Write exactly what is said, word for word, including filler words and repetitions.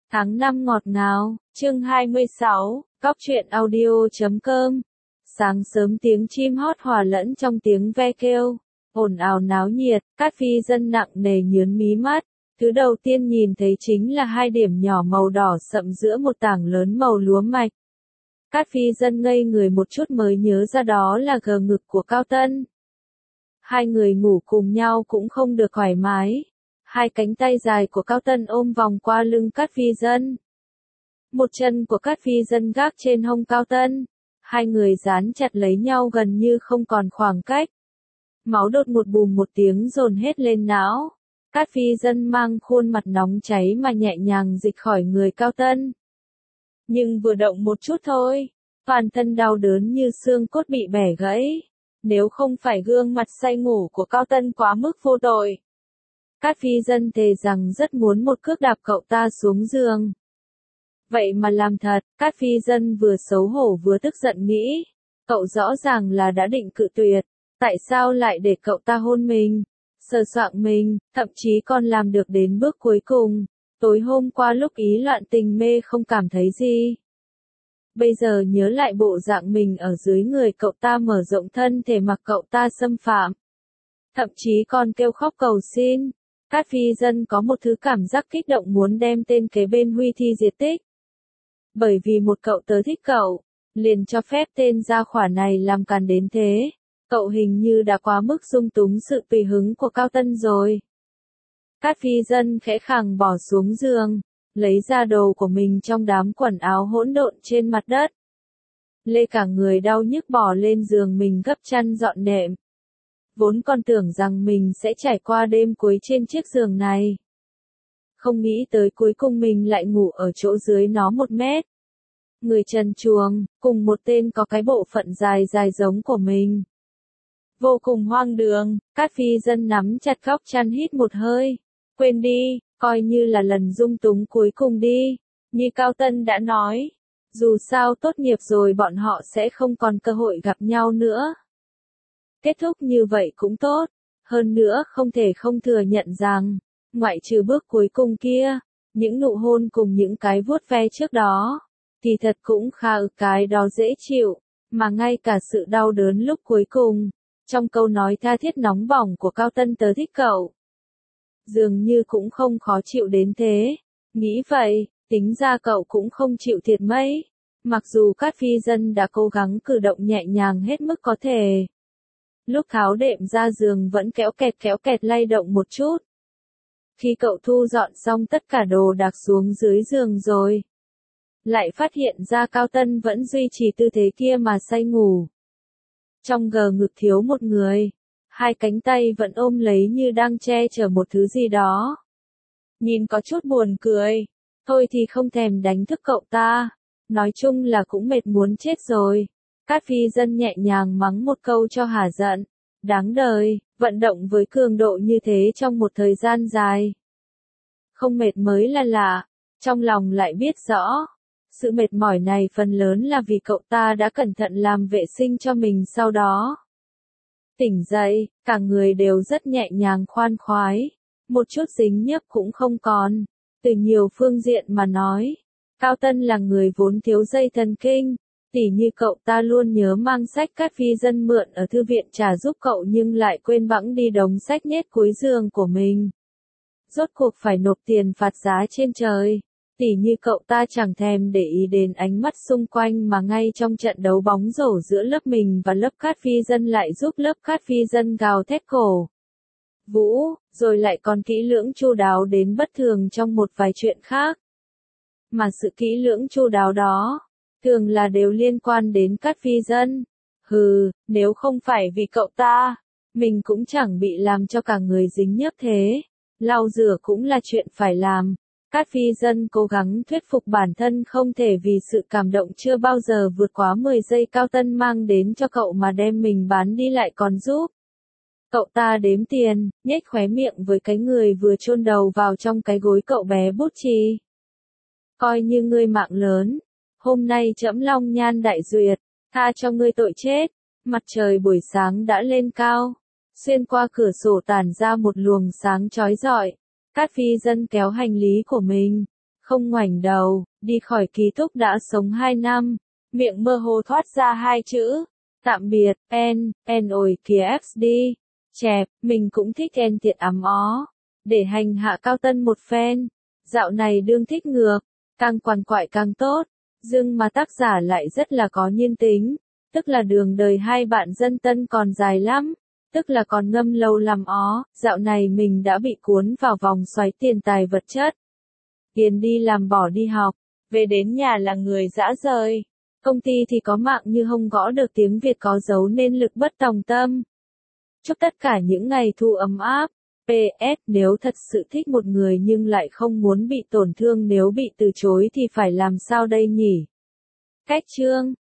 Tháng năm ngọt ngào, chương hai mươi sáu, Cóc truyện audio chấm com. Sáng sớm tiếng chim hót hòa lẫn trong tiếng ve kêu, ồn ào náo nhiệt, Cát Phi Dân nặng nề nhướng mí mắt. Thứ đầu tiên nhìn thấy chính là hai điểm nhỏ màu đỏ sậm giữa một tảng lớn màu lúa mạch. Cát Phi Dân ngây người một chút mới nhớ ra đó là gờ ngực của Cao Tân. Hai người ngủ cùng nhau cũng không được thoải mái. Hai cánh tay dài của Cao Tân ôm vòng qua lưng Cát Phi Dân. Một chân của Cát Phi Dân gác trên hông Cao Tân. Hai người dán chặt lấy nhau gần như không còn khoảng cách. Máu đột ngột bùm một tiếng dồn hết lên não. Cát Phi Dân mang khuôn mặt nóng cháy mà nhẹ nhàng dịch khỏi người Cao Tân. Nhưng vừa động một chút thôi, toàn thân đau đớn như xương cốt bị bẻ gãy. Nếu không phải gương mặt say ngủ của Cao Tân quá mức vô tội, Cát Phi Dân thề rằng rất muốn một cước đạp cậu ta xuống giường. Vậy mà làm thật, Cát Phi Dân vừa xấu hổ vừa tức giận nghĩ, cậu rõ ràng là đã định cự tuyệt, tại sao lại để cậu ta hôn mình, sờ soạng mình, thậm chí còn làm được đến bước cuối cùng. Tối hôm qua lúc ý loạn tình mê không cảm thấy gì. Bây giờ nhớ lại bộ dạng mình ở dưới người cậu ta mở rộng thân thể mặc cậu ta xâm phạm. Thậm chí còn kêu khóc cầu xin. Cát Phi Dân có một thứ cảm giác kích động muốn đem tên kế bên huy thi diệt tích. Bởi vì một cậu tớ thích cậu, liền cho phép tên gia khỏa này làm càn đến thế. Cậu hình như đã quá mức dung túng sự tùy hứng của Cao Tân rồi. Cát Phi Dân khẽ khàng bỏ xuống giường, lấy ra đồ của mình trong đám quần áo hỗn độn trên mặt đất. Lê cả người đau nhức bò lên giường mình gấp chăn dọn nệm. Vốn còn tưởng rằng mình sẽ trải qua đêm cuối trên chiếc giường này. Không nghĩ tới cuối cùng mình lại ngủ ở chỗ dưới nó một mét. Người trần truồng, cùng một tên có cái bộ phận dài dài giống của mình. Vô cùng hoang đường, Cát Phi Dân nắm chặt góc chăn hít một hơi. Quên đi, coi như là lần dung túng cuối cùng đi. Như Cao Tân đã nói, dù sao tốt nghiệp rồi bọn họ sẽ không còn cơ hội gặp nhau nữa. Kết thúc như vậy cũng tốt. Hơn nữa không thể không thừa nhận rằng, ngoại trừ bước cuối cùng kia, những nụ hôn cùng những cái vuốt ve trước đó, thì thật cũng khá ức cái đó dễ chịu, mà ngay cả sự đau đớn lúc cuối cùng, trong câu nói tha thiết nóng bỏng của Cao Tân tớ thích cậu, dường như cũng không khó chịu đến thế. Nghĩ vậy, tính ra cậu cũng không chịu thiệt mấy, mặc dù Cát Phi Dân đã cố gắng cử động nhẹ nhàng hết mức có thể. Lúc tháo đệm ra giường vẫn kéo kẹt kéo kẹt lay động một chút. Khi cậu thu dọn xong tất cả đồ đạc xuống dưới giường rồi, lại phát hiện ra Cao Tân vẫn duy trì tư thế kia mà say ngủ. Trong gờ ngực thiếu một người, hai cánh tay vẫn ôm lấy như đang che chở một thứ gì đó. Nhìn có chút buồn cười, thôi thì không thèm đánh thức cậu ta, nói chung là cũng mệt muốn chết rồi. Cát Phi Dân nhẹ nhàng mắng một câu cho hả giận, đáng đời, vận động với cường độ như thế trong một thời gian dài. Không mệt mới là lạ, trong lòng lại biết rõ, sự mệt mỏi này phần lớn là vì cậu ta đã cẩn thận làm vệ sinh cho mình sau đó. Tỉnh dậy, cả người đều rất nhẹ nhàng khoan khoái, một chút dính nhớp cũng không còn. Từ nhiều phương diện mà nói, Cao Tân là người vốn thiếu dây thần kinh. Tỉ như cậu ta luôn nhớ mang sách Cát Phi Dân mượn ở thư viện trả giúp cậu nhưng lại quên bẵng đi đống sách nhét cuối giường của mình. Rốt cuộc phải nộp tiền phạt giá trên trời. Tỉ như cậu ta chẳng thèm để ý đến ánh mắt xung quanh mà ngay trong trận đấu bóng rổ giữa lớp mình và lớp Cát Phi Dân lại giúp lớp Cát Phi Dân gào thét cổ vũ, rồi lại còn kỹ lưỡng chu đáo đến bất thường trong một vài chuyện khác. Mà sự kỹ lưỡng chu đáo đó thường là đều liên quan đến Cát Phi Dân. Hừ, nếu không phải vì cậu ta, mình cũng chẳng bị làm cho cả người dính nhớp thế. Lau rửa cũng là chuyện phải làm. Cát Phi Dân cố gắng thuyết phục bản thân không thể vì sự cảm động chưa bao giờ vượt quá mười giây Cao Tân mang đến cho cậu mà đem mình bán đi lại còn giúp. Cậu ta đếm tiền, nhếch khóe miệng với cái người vừa chôn đầu vào trong cái gối cậu bé bút chì. Coi như ngươi mạng lớn. Hôm nay trẫm long nhan đại duyệt, tha cho ngươi tội chết. Mặt trời buổi sáng đã lên cao, xuyên qua cửa sổ tản ra một luồng sáng chói rọi. Cát Phi Dân kéo hành lý của mình, không ngoảnh đầu, đi khỏi ký túc đã sống hai năm, miệng mơ hồ thoát ra hai chữ, tạm biệt, en, en ồi kìa ép đi, chẹp, mình cũng thích en tiện ấm ó, để hành hạ Cao Tân một phen, dạo này đương thích ngược, càng quằn quại càng tốt, nhưng mà tác giả lại rất là có nhân tính, tức là đường đời hai bạn dân Tân còn dài lắm. Tức là còn ngâm lâu lắm ó, dạo này mình đã bị cuốn vào vòng xoáy tiền tài vật chất. Tiền đi làm bỏ đi học, về đến nhà là người dã rời. Công ty thì có mạng như hông gõ được tiếng Việt có dấu nên lực bất tòng tâm. Chúc tất cả những ngày thu ấm áp. pê ét Nếu thật sự thích một người nhưng lại không muốn bị tổn thương nếu bị từ chối thì phải làm sao đây nhỉ? Cách chương